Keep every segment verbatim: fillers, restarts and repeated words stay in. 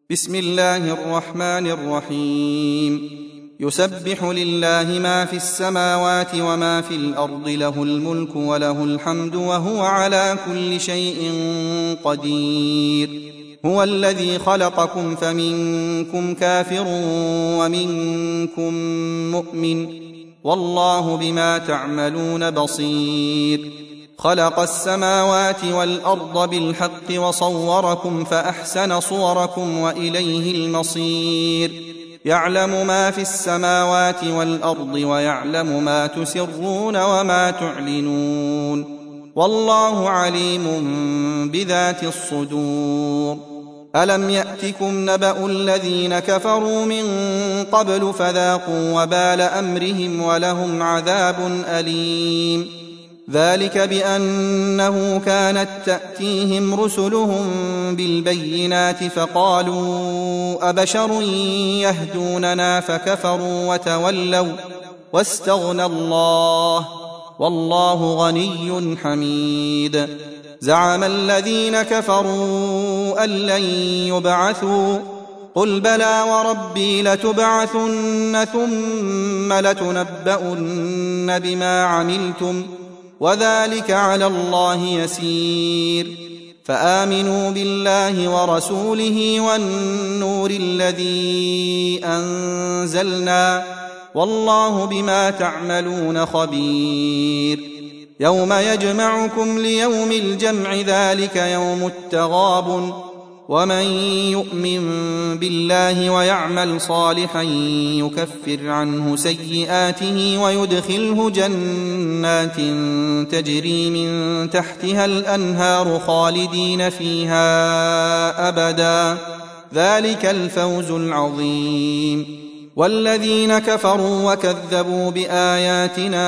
بسم الله الرحمن الرحيم يسبح لله ما في السماوات وما في الأرض له الملك وله الحمد وهو على كل شيء قدير هو الذي خلقكم فمنكم كافر ومنكم مؤمن والله بما تعملون بصير خلق السماوات والأرض بالحق وصوركم فأحسن صوركم وإليه المصير يعلم ما في السماوات والأرض ويعلم ما تسرون وما تعلنون والله عليم بذات الصدور ألم يأتكم نبأ الذين كفروا من قبل فذاقوا وبال أمرهم ولهم عذاب أليم ذلك بأنه كانت تأتيهم رسلهم بالبينات فقالوا أبشر يهدوننا فكفروا وتولوا واستغنى الله والله غني حميد زعم الذين كفروا أن لن يبعثوا قل بلى وربي لتبعثن ثم لتنبؤن بما عملتم وذلك على الله يسير فآمنوا بالله ورسوله والنور الذي أنزلنا والله بما تعملون خبير يوم يجمعكم ليوم الجمع ذلك يوم التغابن ومن يؤمن بالله ويعمل صالحا يكفر عنه سيئاته ويدخله جنات تجري من تحتها الأنهار خالدين فيها أبدا ذلك الفوز العظيم والذين كفروا وكذبوا بآياتنا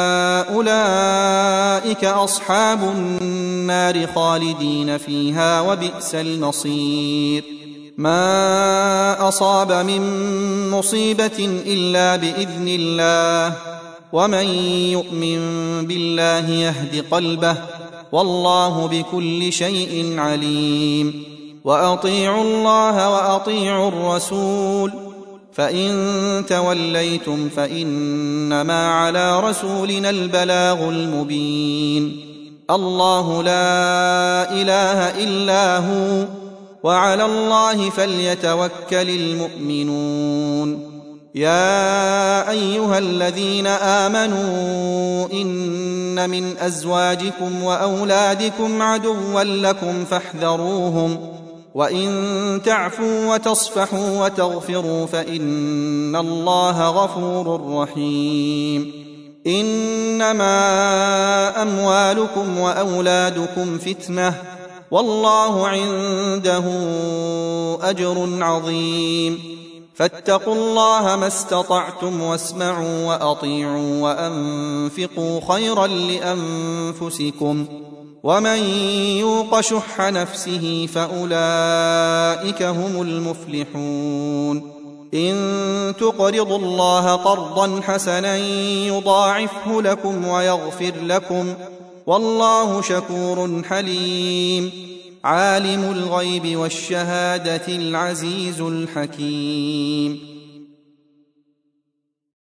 أولئك أصحاب النار خالدين فيها وبئس المصير ما أصاب من مصيبة إلا بإذن الله ومن يؤمن بالله يهد قلبه والله بكل شيء عليم وأطيعوا الله وأطيعوا الرسول فإن توليتم فإنما على رسولنا البلاغ المبين الله لا إله إلا هو وعلى الله فليتوكل المؤمنون يا أيها الذين آمنوا إن من أزواجكم وأولادكم عدوا لكم فاحذروهم وإن تعفوا وتصفحوا وتغفروا فإن الله غفور رحيم إنما أموالكم وأولادكم فتنة والله عنده أجر عظيم فاتقوا الله ما استطعتم واسمعوا وأطيعوا وأنفقوا خيرا لأنفسكم ومن يوق شح نفسه فأولئك هم المفلحون إن تقرضوا الله قرضا حسنا يضاعفه لكم ويغفر لكم والله شكور حليم عالم الغيب والشهادة العزيز الحكيم